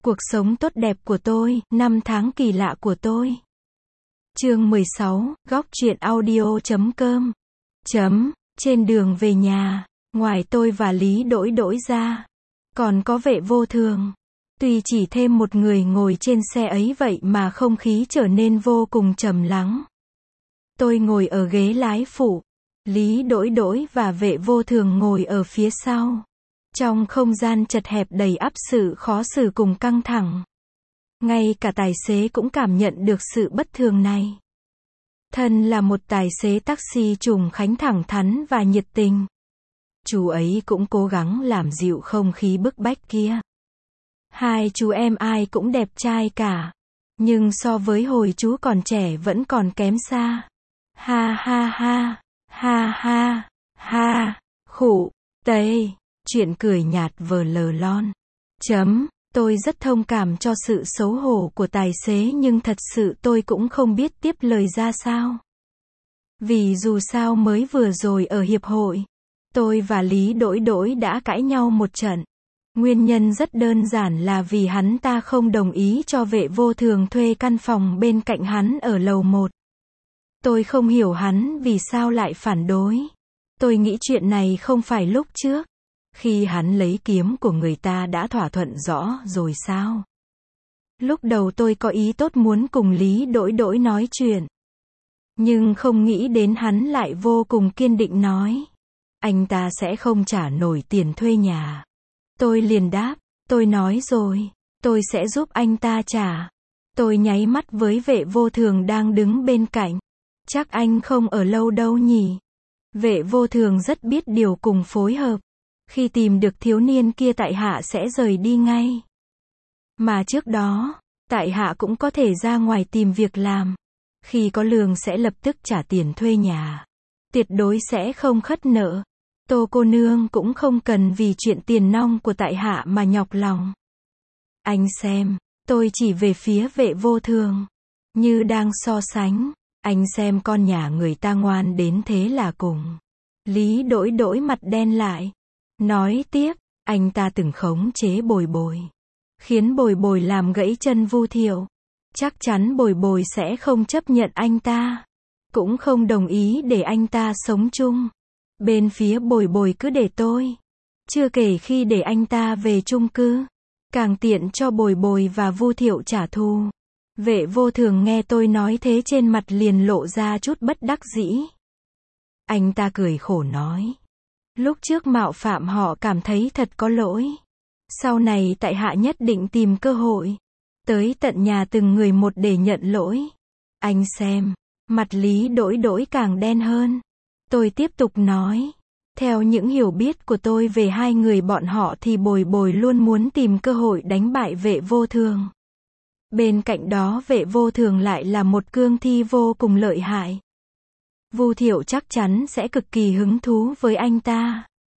Cuộc sống tốt đẹp của tôi, năm tháng kỳ lạ của tôi. Chương 16, góc truyện audio.com. Trên đường về nhà, ngoài tôi và Lý Đỗi Đỗi ra, còn có Vệ Vô Thường. Tuy chỉ thêm một người ngồi trên xe ấy vậy mà không khí trở nên vô cùng trầm lắng. Tôi ngồi ở ghế lái phụ, Lý Đỗi Đỗi và Vệ Vô Thường ngồi ở phía sau. Trong không gian chật hẹp đầy ắp sự khó xử cùng căng thẳng. Ngay cả tài xế cũng cảm nhận được sự bất thường này. Thân là một tài xế taxi Trùng Khánh thẳng thắn và nhiệt tình. Chú ấy cũng cố gắng làm dịu không khí bức bách kia. Hai chú em ai cũng đẹp trai cả. Nhưng so với hồi chú còn trẻ vẫn còn kém xa. Ha ha ha, ha ha, ha, khụ, tây. Chuyện cười nhạt vờ lờ lon. Tôi rất thông cảm cho sự xấu hổ của tài xế nhưng thật sự tôi cũng không biết tiếp lời ra sao. Vì dù sao mới vừa rồi ở hiệp hội, tôi và Lý Đỗi Đỗi đã cãi nhau một trận. Nguyên nhân rất đơn giản là vì hắn ta không đồng ý cho Vệ Vô Thường thuê căn phòng bên cạnh hắn ở lầu 1. Tôi không hiểu hắn vì sao lại phản đối. Tôi nghĩ chuyện này không phải lúc trước. Khi hắn lấy kiếm của người ta đã thỏa thuận rõ rồi sao? Lúc đầu tôi có ý tốt muốn cùng Lý Đỗi Đỗi nói chuyện. Nhưng không nghĩ đến hắn lại vô cùng kiên định nói. Anh ta sẽ không trả nổi tiền thuê nhà. Tôi liền đáp, tôi nói rồi, tôi sẽ giúp anh ta trả. Tôi nháy mắt với Vệ Vô Thường đang đứng bên cạnh. Chắc anh không ở lâu đâu nhỉ? Vệ Vô Thường rất biết điều cùng phối hợp. Khi tìm được thiếu niên kia tại hạ sẽ rời đi ngay. Mà trước đó, tại hạ cũng có thể ra ngoài tìm việc làm. Khi có lương sẽ lập tức trả tiền thuê nhà. Tuyệt đối sẽ không khất nợ. Tô cô nương cũng không cần vì chuyện tiền nong của tại hạ mà nhọc lòng. Anh xem, tôi chỉ về phía Vệ Vô Thường. Như đang so sánh, anh xem con nhà người ta ngoan đến thế là cùng. Lý Đỗi Đỗi mặt đen lại. Nói tiếp, anh ta từng khống chế Bồi Bồi. Khiến Bồi Bồi làm gãy chân Vu Thiệu. Chắc chắn Bồi Bồi sẽ không chấp nhận anh ta. Cũng không đồng ý để anh ta sống chung. Bên phía Bồi Bồi cứ để tôi. Chưa kể khi để anh ta về chung cư. Càng tiện cho Bồi Bồi và Vu Thiệu trả thù. Vệ Vô Thường nghe tôi nói thế trên mặt liền lộ ra chút bất đắc dĩ. Anh ta cười khổ nói. Lúc trước mạo phạm họ cảm thấy thật có lỗi. Sau này tại hạ nhất định tìm cơ hội. Tới tận nhà từng người một để nhận lỗi. Anh xem, mặt Lý Đỗi Đỗi càng đen hơn. Tôi tiếp tục nói. Theo những hiểu biết của tôi về hai người bọn họ thì Bồi Bồi luôn muốn tìm cơ hội đánh bại Vệ Vô Thường. Bên cạnh đó Vệ Vô Thường lại là một cương thi vô cùng lợi hại. Vu Thiệu chắc chắn sẽ cực kỳ hứng thú với anh ta.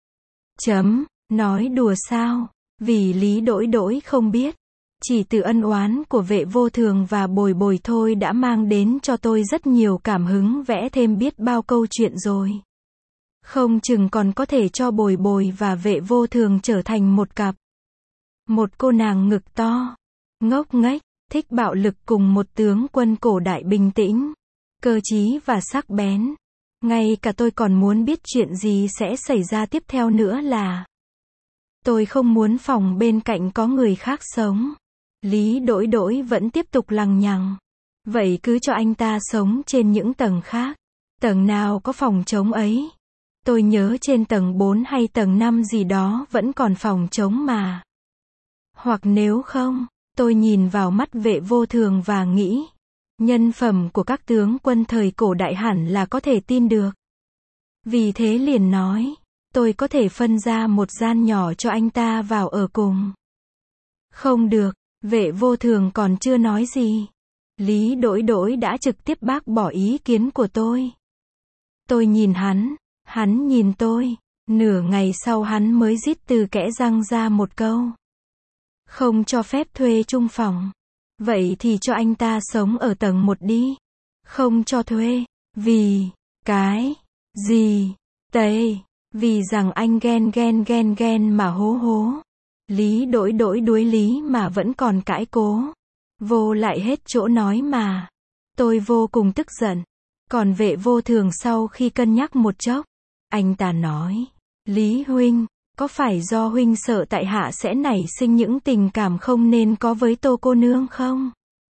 Nói đùa sao? Vì Lý Đỗi Đỗi không biết. Chỉ từ ân oán của Vệ Vô Thường và Bồi Bồi thôi đã mang đến cho tôi rất nhiều cảm hứng vẽ thêm biết bao câu chuyện rồi. Không chừng còn có thể cho Bồi Bồi và Vệ Vô Thường trở thành một cặp. Một cô nàng ngực to, ngốc nghếch, thích bạo lực cùng một tướng quân cổ đại bình tĩnh, cơ trí và sắc bén. Ngay cả tôi còn muốn biết chuyện gì sẽ xảy ra tiếp theo nữa là. Tôi không muốn phòng bên cạnh có người khác sống. Lý Đỗi Đỗi vẫn tiếp tục lằng nhằng. Vậy cứ cho anh ta sống trên những tầng khác. Tầng nào có phòng trống ấy. Tôi nhớ trên tầng 4 hay tầng 5 gì đó vẫn còn phòng trống mà. Hoặc nếu không, tôi nhìn vào mắt Vệ Vô Thường và nghĩ. Nhân phẩm của các tướng quân thời cổ đại hẳn là có thể tin được. Vì thế liền nói, tôi có thể phân ra một gian nhỏ cho anh ta vào ở cùng. Không được, Vệ Vô Thường còn chưa nói gì. Lý Đỗi Đỗi đã trực tiếp bác bỏ ý kiến của tôi. Tôi nhìn hắn nhìn tôi. Nửa ngày sau hắn mới rít từ kẽ răng ra một câu. Không cho phép thuê chung phòng. Vậy thì cho anh ta sống ở tầng 1 đi. Không cho thuê. Vì, cái, gì, vì rằng anh ghen mà hố. Lý Đỗi Đỗi đuối lý mà vẫn còn cãi cố. Vô lại hết chỗ nói mà. Tôi vô cùng tức giận. Còn Vệ Vô Thường sau khi cân nhắc một chốc, anh ta nói, Lý huynh, có phải do huynh sợ tại hạ sẽ nảy sinh những tình cảm không nên có với Tô cô nương không?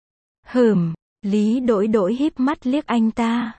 Lý Đỗi Đỗi híp mắt liếc anh ta.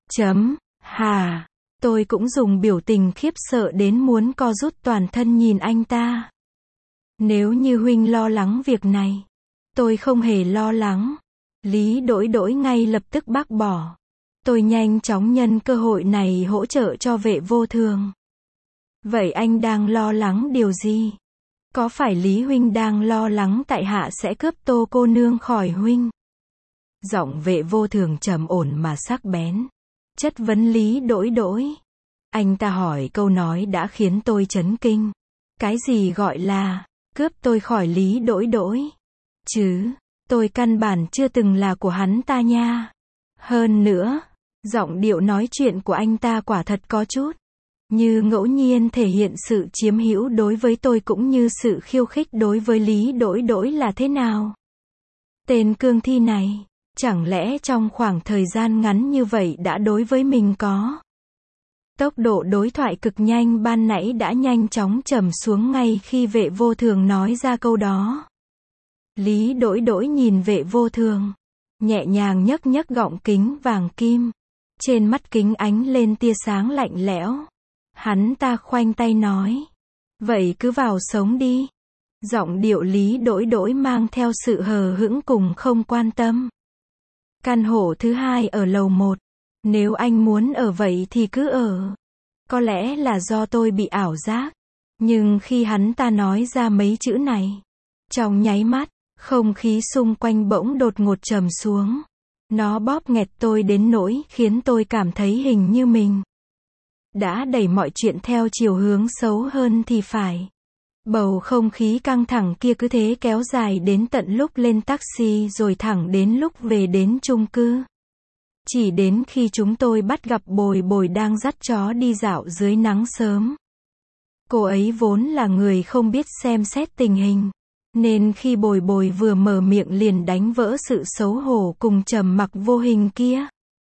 Hà, tôi cũng dùng biểu tình khiếp sợ đến muốn co rút toàn thân nhìn anh ta. Nếu như huynh lo lắng việc này, tôi không hề lo lắng. Lý Đỗi Đỗi ngay lập tức bác bỏ. Tôi nhanh chóng nhân cơ hội này hỗ trợ cho Vệ Vô Thường. Vậy anh đang lo lắng điều gì? Có phải Lý huynh đang lo lắng tại hạ sẽ cướp Tô cô nương khỏi huynh? Giọng Vệ Vô Thường trầm ổn mà sắc bén, chất vấn Lý Đỗi Đỗi. Anh ta hỏi câu nói đã khiến tôi chấn kinh. Cái gì gọi là cướp tôi khỏi Lý Đỗi Đỗi? Chứ, tôi căn bản chưa từng là của hắn ta nha. Hơn nữa, giọng điệu nói chuyện của anh ta quả thật có chút như ngẫu nhiên thể hiện sự chiếm hữu đối với tôi cũng như sự khiêu khích đối với Lý Đỗi Đỗi là thế nào? Tên cương thi này, chẳng lẽ trong khoảng thời gian ngắn như vậy đã đối với mình có? Tốc độ đối thoại cực nhanh ban nãy đã nhanh chóng trầm xuống ngay khi Vệ Vô Thường nói ra câu đó. Lý Đỗi Đỗi nhìn Vệ Vô Thường, nhẹ nhàng nhấc nhấc gọng kính vàng kim. Trên mắt kính ánh lên tia sáng lạnh lẽo. Hắn ta khoanh tay nói, vậy cứ vào sống đi. Giọng điệu Lý Đỗi Đỗi mang theo sự hờ hững cùng không quan tâm. Căn hộ thứ 2 ở lầu 1. Nếu anh muốn ở vậy thì cứ ở. Có lẽ là do tôi bị ảo giác. Nhưng khi hắn ta nói ra mấy chữ này, trong nháy mắt, không khí xung quanh bỗng đột ngột trầm xuống. Nó bóp nghẹt tôi đến nỗi khiến tôi cảm thấy hình như mình đã đẩy mọi chuyện theo chiều hướng xấu hơn thì phải. Bầu không khí căng thẳng kia cứ thế kéo dài đến tận lúc lên taxi rồi thẳng đến lúc về đến chung cư. Chỉ đến khi chúng tôi bắt gặp Bồi Bồi đang dắt chó đi dạo dưới nắng sớm. Cô ấy vốn là người không biết xem xét tình hình, nên khi Bồi Bồi vừa mở miệng liền đánh vỡ sự xấu hổ cùng trầm mặc vô hình kia.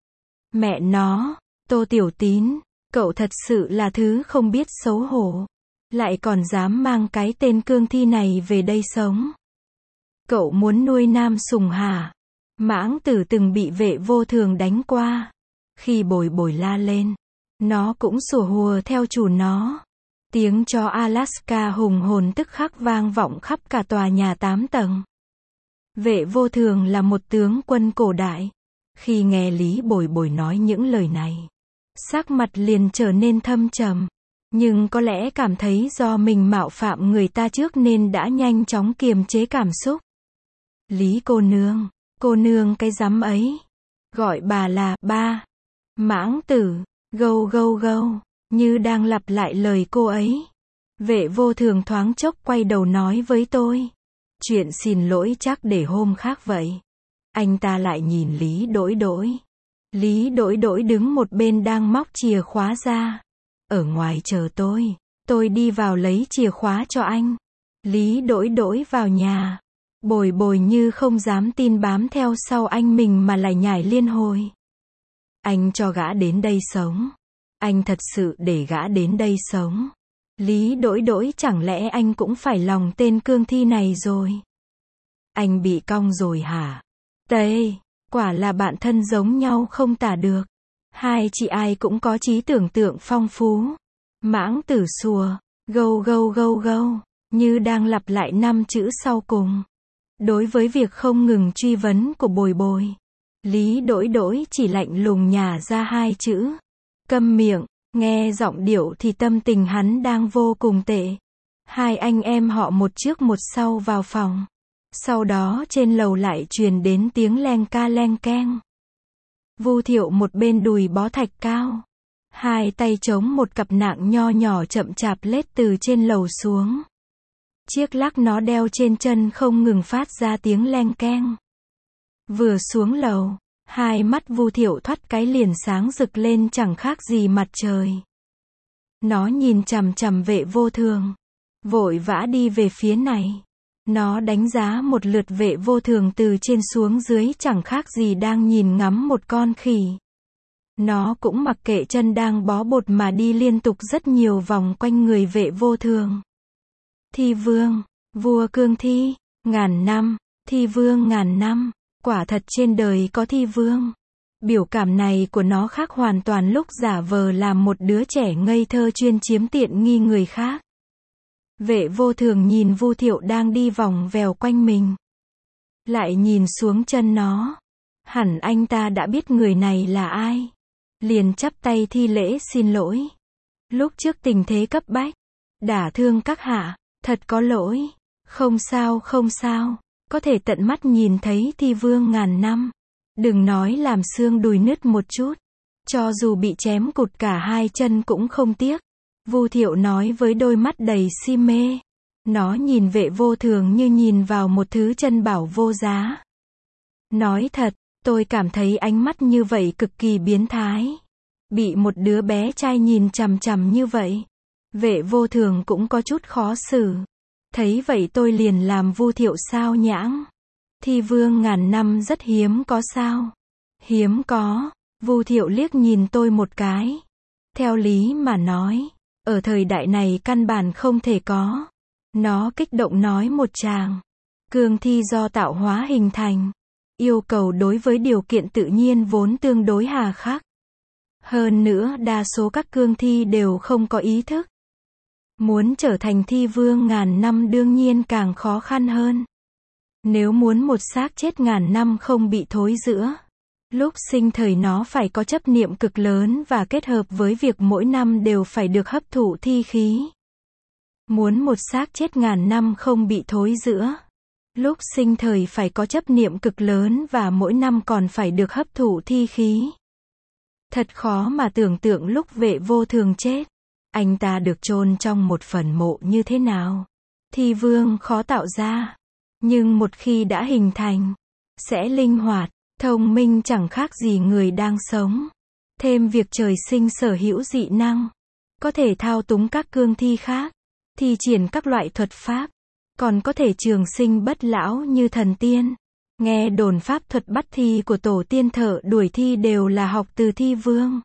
Mẹ nó, Tô Tiểu Tín, cậu thật sự là thứ không biết xấu hổ. Lại còn dám mang cái tên cương thi này về đây sống. Cậu muốn nuôi nam sùng hả? Mãng Tử từng bị Vệ Vô Thường đánh qua. Khi Bồi Bồi la lên, nó cũng sủa hùa theo chủ nó. Tiếng chó Alaska hùng hồn tức khắc vang vọng khắp cả tòa nhà 8 tầng. Vệ Vô Thường là một tướng quân cổ đại. Khi nghe Lý Bồi Bồi nói những lời này, sắc mặt liền trở nên thâm trầm. Nhưng có lẽ cảm thấy do mình mạo phạm người ta trước nên đã nhanh chóng kiềm chế cảm xúc. Lý cô nương cái rắm ấy. Gọi bà là ba. Mãng Tử, gâu gâu gâu, như đang lặp lại lời cô ấy. Vệ Vô Thường thoáng chốc quay đầu nói với tôi. Chuyện xin lỗi chắc để hôm khác vậy. Anh ta lại nhìn Lý Đỗi Đỗi. Lý Đỗi Đỗi đứng một bên đang móc chìa khóa ra. Ở ngoài chờ tôi đi vào lấy chìa khóa cho anh. Lý Đỗi Đỗi vào nhà. Bồi Bồi như không dám tin bám theo sau anh mình mà lại nhảy liên hồi. Anh cho gã đến đây sống. Anh thật sự để gã đến đây sống. Lý Đỗi Đỗi chẳng lẽ anh cũng phải lòng tên cương thi này rồi? Anh bị cong rồi hả? Tê, quả là bạn thân giống nhau không tả được. Hai chị ai cũng có trí tưởng tượng phong phú. Mãng Tử sùa, gâu gâu gâu gâu, như đang lặp lại 5 chữ sau cùng. Đối với việc không ngừng truy vấn của Bồi Bồi, Lý Đỗi Đỗi chỉ lạnh lùng nhả ra 2 chữ. Câm miệng. Nghe giọng điệu thì tâm tình hắn đang vô cùng tệ. Hai anh em họ một trước một sau vào phòng. Sau đó trên lầu lại truyền đến tiếng len ca len keng. Vu Thiệu một bên đùi bó thạch cao, hai tay chống một cặp nạng nho nhỏ chậm chạp lết từ trên lầu xuống. Chiếc lắc nó đeo trên chân không ngừng phát ra tiếng len keng. Vừa xuống lầu, hai mắt Vu Thiệu thoắt cái liền sáng rực lên chẳng khác gì mặt trời. Nó nhìn chằm chằm Vệ Vô Thường. vội vã đi về phía này. Nó đánh giá một lượt Vệ Vô Thường từ trên xuống dưới, chẳng khác gì đang nhìn ngắm một con khỉ. Nó cũng mặc kệ chân đang bó bột mà đi liên tục rất nhiều vòng quanh người Vệ Vô Thường. Thi vương, vua cương thi, ngàn năm, thi vương ngàn năm, quả thật trên đời có thi vương. Biểu cảm này của nó khác hoàn toàn lúc giả vờ làm một đứa trẻ ngây thơ chuyên chiếm tiện nghi người khác. Vệ Vô Thường nhìn Vu Thiệu đang đi vòng vèo quanh mình. Lại nhìn xuống chân nó. Hẳn anh ta đã biết người này là ai. Liền chắp tay thi lễ xin lỗi. Lúc trước tình thế cấp bách, đả thương các hạ, thật có lỗi. Không sao không sao, có thể tận mắt nhìn thấy thi vương ngàn năm. Đừng nói làm xương đùi nứt một chút. Cho dù bị chém cụt cả hai chân cũng không tiếc. Vu Thiệu nói với đôi mắt đầy si mê. Nó nhìn Vệ Vô Thường như nhìn vào một thứ chân bảo vô giá. Nói thật, tôi cảm thấy ánh mắt như vậy cực kỳ biến thái. Bị một đứa bé trai nhìn chằm chằm như vậy, Vệ Vô Thường cũng có chút khó xử. Thấy vậy tôi liền làm Vu Thiệu sao nhãng. Thi vương ngàn năm rất hiếm có sao? Hiếm có. Vu Thiệu liếc nhìn tôi một cái. Theo lý mà nói, ở thời đại này căn bản không thể có. Nó kích động nói một tràng. Cương thi do tạo hóa hình thành. Yêu cầu đối với điều kiện tự nhiên vốn tương đối hà khắc. Hơn nữa đa số các cương thi đều không có ý thức. Muốn trở thành thi vương ngàn năm đương nhiên càng khó khăn hơn. Nếu muốn một xác chết ngàn năm không bị thối rữa, lúc sinh thời nó phải có chấp niệm cực lớn và kết hợp với việc mỗi năm đều phải được hấp thụ thi khí. Muốn một xác chết ngàn năm không bị thối rữa, lúc sinh thời phải có chấp niệm cực lớn và mỗi năm còn phải được hấp thụ thi khí. Thật khó mà tưởng tượng lúc Vệ Vô Thường chết, anh ta được chôn trong một phần mộ như thế nào. Thi vương khó tạo ra, nhưng một khi đã hình thành, sẽ linh hoạt, thông minh chẳng khác gì người đang sống. Thêm việc trời sinh sở hữu dị năng, có thể thao túng các cương thi khác, thi triển các loại thuật pháp, còn có thể trường sinh bất lão như thần tiên. Nghe đồn pháp thuật bắt thi của tổ tiên Thợ Đuổi Thi đều là học từ thi vương.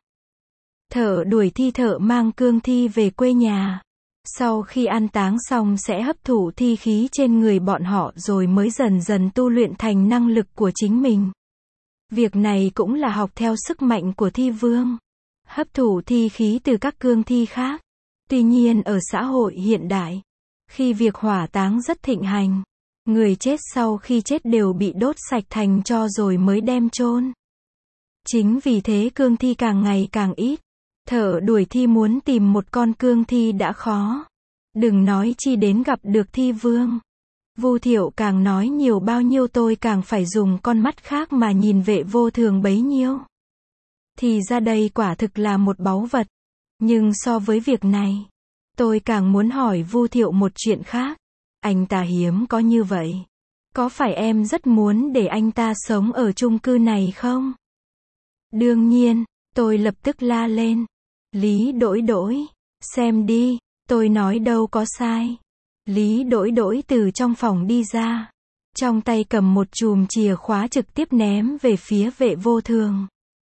Thợ đuổi thi thợ mang cương thi về quê nhà. Sau khi an táng xong sẽ hấp thụ thi khí trên người bọn họ rồi mới dần dần tu luyện thành năng lực của chính mình. Việc này cũng là học theo sức mạnh của thi vương. Hấp thụ thi khí từ các cương thi khác. Tuy nhiên ở xã hội hiện đại, khi việc hỏa táng rất thịnh hành, người chết sau khi chết đều bị đốt sạch thành tro rồi mới đem chôn. Chính vì thế cương thi càng ngày càng ít. Thợ đuổi thi muốn tìm một con cương thi đã khó. Đừng nói chi đến gặp được thi vương. Vu Thiệu càng nói nhiều bao nhiêu tôi càng phải dùng con mắt khác mà nhìn Vệ Vô Thường bấy nhiêu. Thì ra đây quả thực là một báu vật. Nhưng so với việc này, tôi càng muốn hỏi Vu Thiệu một chuyện khác. Anh ta hiếm có như vậy. Có phải em rất muốn để anh ta sống ở chung cư này không? Đương nhiên, tôi lập tức la lên. Lý Đỗi Đỗi, xem đi, tôi nói đâu có sai. Lý Đỗi Đỗi từ trong phòng đi ra. Trong tay cầm một chùm chìa khóa trực tiếp ném về phía Vệ Vô Thường.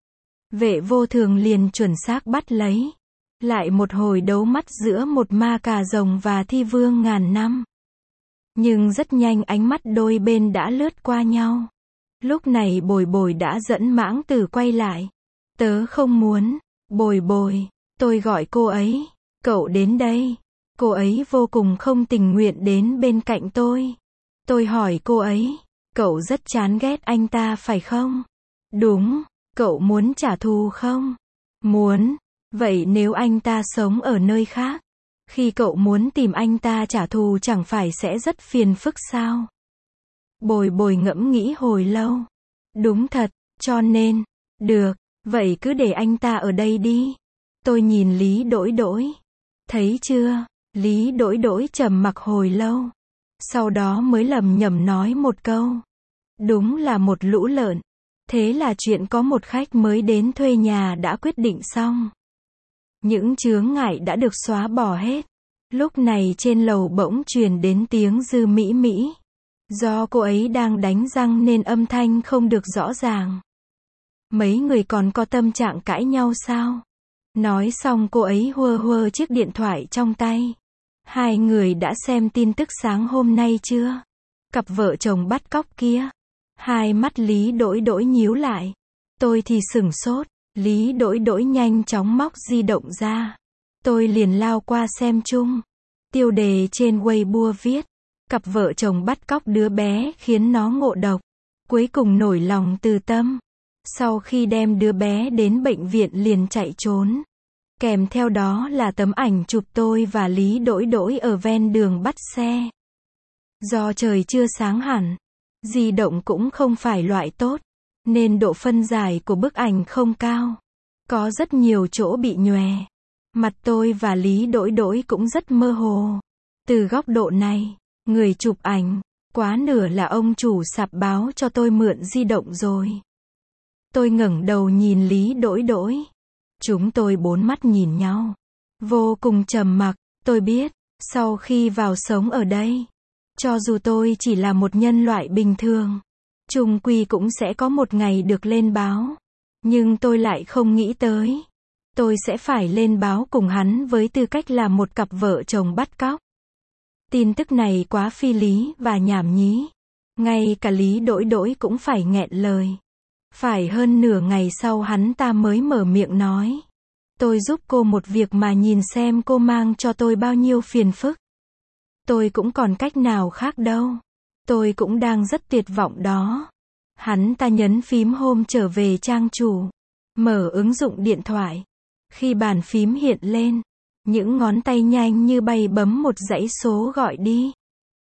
Vệ Vô Thường liền chuẩn xác bắt lấy. Lại một hồi đấu mắt giữa một ma cà rồng và thi vương ngàn năm. Nhưng rất nhanh ánh mắt đôi bên đã lướt qua nhau. Lúc này Bồi Bồi đã dẫn Mãng Tử quay lại. Tớ không muốn. Bồi Bồi, tôi gọi cô ấy. Cậu đến đây. Cô ấy vô cùng không tình nguyện đến bên cạnh tôi. Tôi hỏi cô ấy. Cậu rất chán ghét anh ta phải không? Đúng. Cậu muốn trả thù không? Muốn. Vậy nếu anh ta sống ở nơi khác, khi cậu muốn tìm anh ta trả thù chẳng phải sẽ rất phiền phức sao? Bồi Bồi ngẫm nghĩ hồi lâu. Đúng thật, cho nên, được, vậy cứ để anh ta ở đây đi. Tôi nhìn Lý Đỗi Đỗi. Thấy chưa? Lý Đỗi Đỗi trầm mặc hồi lâu. Sau đó mới lẩm nhẩm nói một câu. Đúng là một lũ lợn. Thế là chuyện có một khách mới đến thuê nhà đã quyết định xong. Những chướng ngại đã được xóa bỏ hết. Lúc này trên lầu bỗng truyền đến tiếng Dư Mỹ Mỹ. Do cô ấy đang đánh răng nên âm thanh không được rõ ràng. Mấy người còn có tâm trạng cãi nhau sao? Nói xong cô ấy hua hua chiếc điện thoại trong tay. Hai người đã xem tin tức sáng hôm nay chưa? Cặp vợ chồng bắt cóc kia. Hai mắt Lý Đỗi Đỗi nhíu lại. Tôi thì sửng sốt. Lý Đỗi Đỗi nhanh chóng móc di động ra. Tôi liền lao qua xem chung. Tiêu đề trên Weibo viết. Cặp vợ chồng bắt cóc đứa bé khiến nó ngộ độc. Cuối cùng nổi lòng từ tâm. Sau khi đem đứa bé đến bệnh viện liền chạy trốn. Kèm theo đó là tấm ảnh chụp tôi và Lý Đỗi Đỗi ở ven đường bắt xe. Do trời chưa sáng hẳn, di động cũng không phải loại tốt, nên độ phân giải của bức ảnh không cao. Có rất nhiều chỗ bị nhòe. Mặt tôi và Lý Đỗi Đỗi cũng rất mơ hồ. Từ góc độ này, người chụp ảnh, quá nửa là ông chủ sạp báo cho tôi mượn di động rồi. Tôi ngẩng đầu nhìn Lý Đỗi Đỗi. Chúng tôi bốn mắt nhìn nhau. Vô cùng trầm mặc, tôi biết, sau khi vào sống ở đây, cho dù tôi chỉ là một nhân loại bình thường, chung quy cũng sẽ có một ngày được lên báo. Nhưng tôi lại không nghĩ tới. Tôi sẽ phải lên báo cùng hắn với tư cách là một cặp vợ chồng bắt cóc. Tin tức này quá phi lý và nhảm nhí. Ngay cả Lý Đỗi Đỗi cũng phải nghẹn lời. Phải hơn nửa ngày sau hắn ta mới mở miệng nói. Tôi giúp cô một việc mà nhìn xem cô mang cho tôi bao nhiêu phiền phức. Tôi cũng còn cách nào khác đâu. Tôi cũng đang rất tuyệt vọng đó. Hắn ta nhấn phím home trở về trang chủ. Mở ứng dụng điện thoại. Khi bàn phím hiện lên, những ngón tay nhanh như bay bấm một dãy số gọi đi.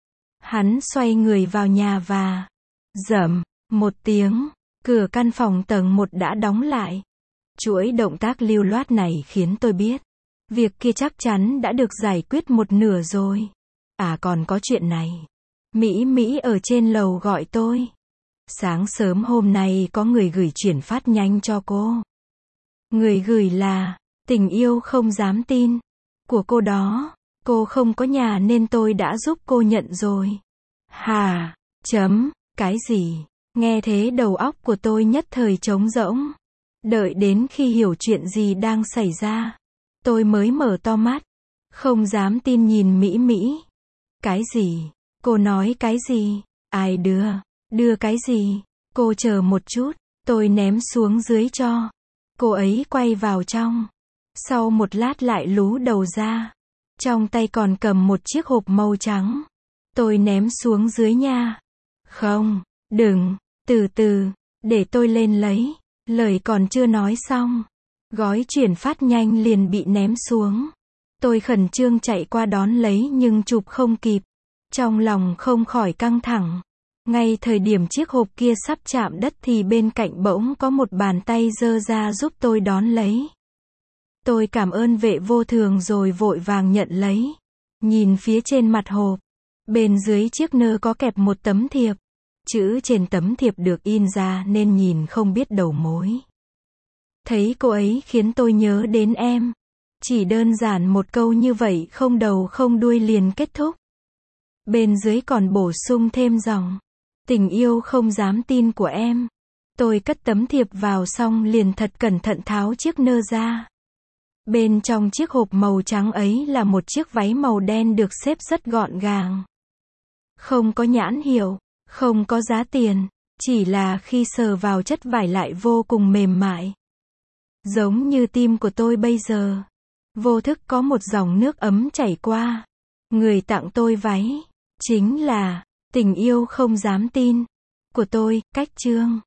Hắn xoay người vào nhà và rầm một tiếng, cửa căn phòng tầng 1 đã đóng lại. Chuỗi động tác lưu loát này khiến tôi biết, việc kia chắc chắn đã được giải quyết một nửa rồi. À còn có chuyện này. Mỹ Mỹ ở trên lầu gọi tôi. Sáng sớm hôm nay có người gửi chuyển phát nhanh cho cô. Người gửi là Tình Yêu Không Dám Tin của cô đó. Cô không có nhà nên tôi đã giúp cô nhận rồi. Hà, cái gì? Nghe thế đầu óc của tôi nhất thời trống rỗng. Đợi đến khi hiểu chuyện gì đang xảy ra, tôi mới mở to mắt. Không dám tin nhìn Mỹ Mỹ. Cái gì? Cô nói cái gì? Ai đưa? Đưa cái gì? Cô chờ một chút, tôi ném xuống dưới cho. Cô ấy quay vào trong. Sau một lát lại lú đầu ra. Trong tay còn cầm một chiếc hộp màu trắng. Tôi ném xuống dưới nha. Không, đừng, từ từ, để tôi lên lấy. Lời còn chưa nói xong, gói chuyển phát nhanh liền bị ném xuống. Tôi khẩn trương chạy qua đón lấy nhưng chụp không kịp. Trong lòng không khỏi căng thẳng. Ngay thời điểm chiếc hộp kia sắp chạm đất thì bên cạnh bỗng có một bàn tay giơ ra giúp tôi đón lấy. Tôi cảm ơn vệ vô thường rồi vội vàng nhận lấy. Nhìn phía trên mặt hộp, bên dưới chiếc nơ có kẹp một tấm thiệp. Chữ trên tấm thiệp được in ra nên nhìn không biết đầu mối. Thấy cô ấy khiến tôi nhớ đến em. Chỉ đơn giản một câu như vậy không đầu không đuôi liền kết thúc. Bên dưới còn bổ sung thêm dòng. Tình yêu không dám tin của em. Tôi cất tấm thiệp vào xong liền thật cẩn thận tháo chiếc nơ ra. Bên trong chiếc hộp màu trắng ấy là một chiếc váy màu đen được xếp rất gọn gàng. Không có nhãn hiệu, không có giá tiền, chỉ là khi sờ vào chất vải lại vô cùng mềm mại. Giống như tim của tôi bây giờ. Vô thức có một dòng nước ấm chảy qua. Người tặng tôi váy chính là Tình Yêu Không Dám Tin của tôi, Cách Chương.